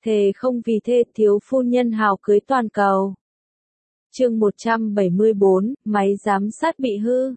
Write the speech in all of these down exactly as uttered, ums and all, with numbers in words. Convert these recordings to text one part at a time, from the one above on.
thề không vì thê thiếu phu nhân hào cưới toàn cầu. Chương một trăm bảy mươi bốn, máy giám sát bị hư.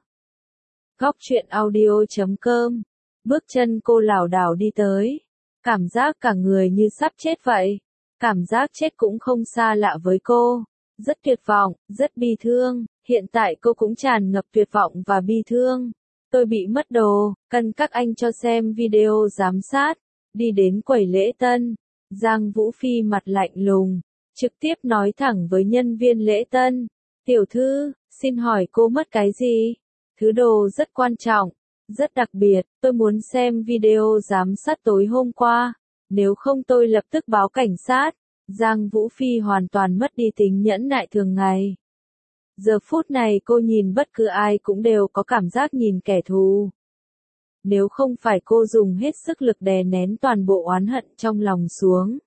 Góc truyện audio chấm com. Bước chân cô lảo đảo đi tới. Cảm giác cả người như sắp chết vậy. Cảm giác chết cũng không xa lạ với cô. Rất tuyệt vọng, rất bi thương. Hiện tại cô cũng tràn ngập tuyệt vọng và bi thương. Tôi bị mất đồ, cần các anh cho xem video giám sát. Đi đến quầy lễ tân. Giang Vũ Phi mặt lạnh lùng. Trực tiếp nói thẳng với nhân viên lễ tân. Tiểu thư, xin hỏi cô mất cái gì? Thứ đồ rất quan trọng, rất đặc biệt, tôi muốn xem video giám sát tối hôm qua. Nếu không tôi lập tức báo cảnh sát. Giang Vũ Phi hoàn toàn mất đi tính nhẫn nại thường ngày. Giờ phút này cô nhìn bất cứ ai cũng đều có cảm giác nhìn kẻ thù. Nếu không phải cô dùng hết sức lực đè nén toàn bộ oán hận trong lòng xuống,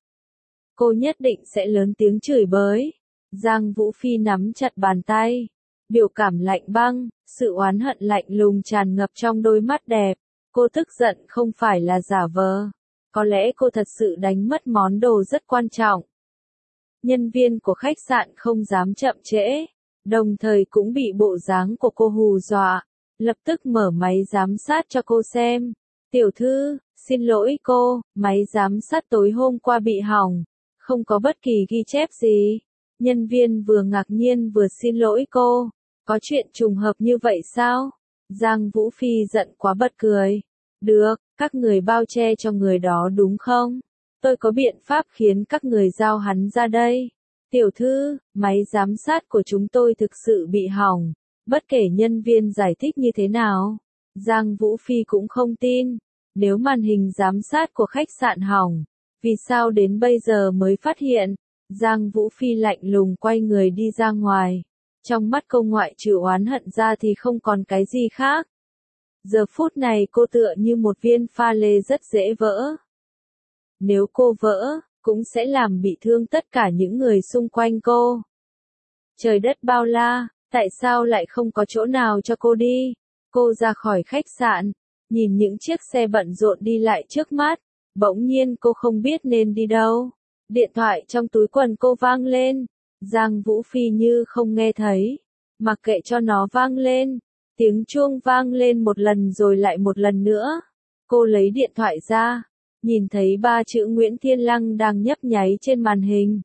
cô nhất định sẽ lớn tiếng chửi bới. Giang Vũ Phi nắm chặt bàn tay, biểu cảm lạnh băng, sự oán hận lạnh lùng tràn ngập trong đôi mắt đẹp. Cô tức giận không phải là giả vờ. Có lẽ cô thật sự đánh mất món đồ rất quan trọng. Nhân viên của khách sạn không dám chậm trễ, đồng thời cũng bị bộ dáng của cô hù dọa, lập tức mở máy giám sát cho cô xem. Tiểu thư, xin lỗi cô, máy giám sát tối hôm qua bị hỏng, không có bất kỳ ghi chép gì. Nhân viên vừa ngạc nhiên vừa xin lỗi cô. Có chuyện trùng hợp như vậy sao? Giang Vũ Phi giận quá bật cười. Được, các người bao che cho người đó đúng không? Tôi có biện pháp khiến các người giao hắn ra đây. Tiểu thư, máy giám sát của chúng tôi thực sự bị hỏng. Bất kể nhân viên giải thích như thế nào, Giang Vũ Phi cũng không tin. Nếu màn hình giám sát của khách sạn hỏng, vì sao đến bây giờ mới phát hiện? Giang Vũ Phi lạnh lùng quay người đi ra ngoài. Trong mắt cô ngoại trừ oán hận ra thì không còn cái gì khác. Giờ phút này cô tựa như một viên pha lê rất dễ vỡ. Nếu cô vỡ, cũng sẽ làm bị thương tất cả những người xung quanh cô. Trời đất bao la, tại sao lại không có chỗ nào cho cô đi? Cô ra khỏi khách sạn, nhìn những chiếc xe bận rộn đi lại trước mắt. Bỗng nhiên cô không biết nên đi đâu. Điện thoại trong túi quần cô vang lên. Giang Vũ Phi như không nghe thấy, mặc kệ cho nó vang lên. Tiếng chuông vang lên một lần rồi lại một lần nữa. Cô lấy điện thoại ra, nhìn thấy ba chữ Nguyễn Thiên Lăng đang nhấp nháy trên màn hình.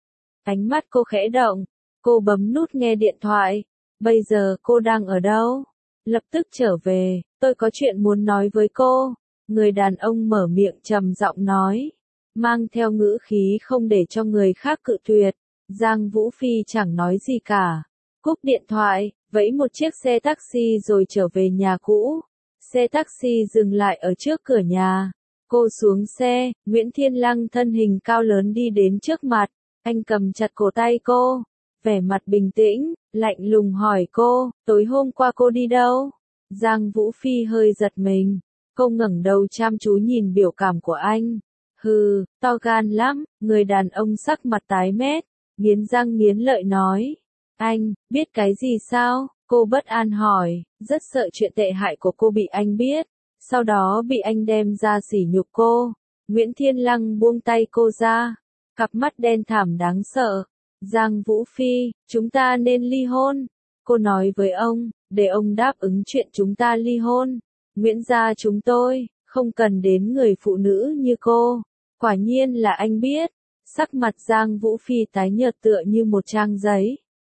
Ánh mắt cô khẽ động, cô bấm nút nghe điện thoại. Bây giờ cô đang ở đâu? Lập tức trở về, tôi có chuyện muốn nói với cô. Người đàn ông mở miệng trầm giọng nói, mang theo ngữ khí không để cho người khác cự tuyệt. Giang Vũ Phi chẳng nói gì cả. Cúp điện thoại, vẫy một chiếc xe taxi rồi trở về nhà cũ. Xe taxi dừng lại ở trước cửa nhà. Cô xuống xe, Nguyễn Thiên Lăng thân hình cao lớn đi đến trước mặt. Anh cầm chặt cổ tay cô, vẻ mặt bình tĩnh, lạnh lùng hỏi cô, tối hôm qua cô đi đâu? Giang Vũ Phi hơi giật mình. Cô ngẩng đầu chăm chú nhìn biểu cảm của anh. Hừ, to gan lắm, người đàn ông sắc mặt tái mét, nghiến răng nghiến lợi nói. Anh, biết cái gì sao? Cô bất an hỏi, rất sợ chuyện tệ hại của cô bị anh biết, sau đó bị anh đem ra sỉ nhục cô. Nguyễn Thiên Lăng buông tay cô ra, cặp mắt đen thẳm đáng sợ. Giang Vũ Phi, chúng ta nên ly hôn. Cô nói với ông, để ông đáp ứng chuyện chúng ta ly hôn. Nguyễn gia chúng tôi, không cần đến người phụ nữ như cô. Quả nhiên là anh biết. Sắc mặt Giang Vũ Phi tái nhợt tựa như một trang giấy.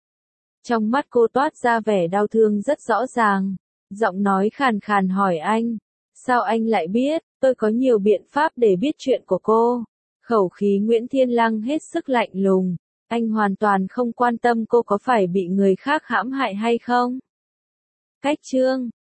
Trong mắt cô toát ra vẻ đau thương rất rõ ràng. Giọng nói khàn khàn hỏi anh. Sao anh lại biết? Tôi có nhiều biện pháp để biết chuyện của cô. Khẩu khí Nguyễn Thiên Lăng hết sức lạnh lùng. Anh hoàn toàn không quan tâm cô có phải bị người khác hãm hại hay không. Cách chương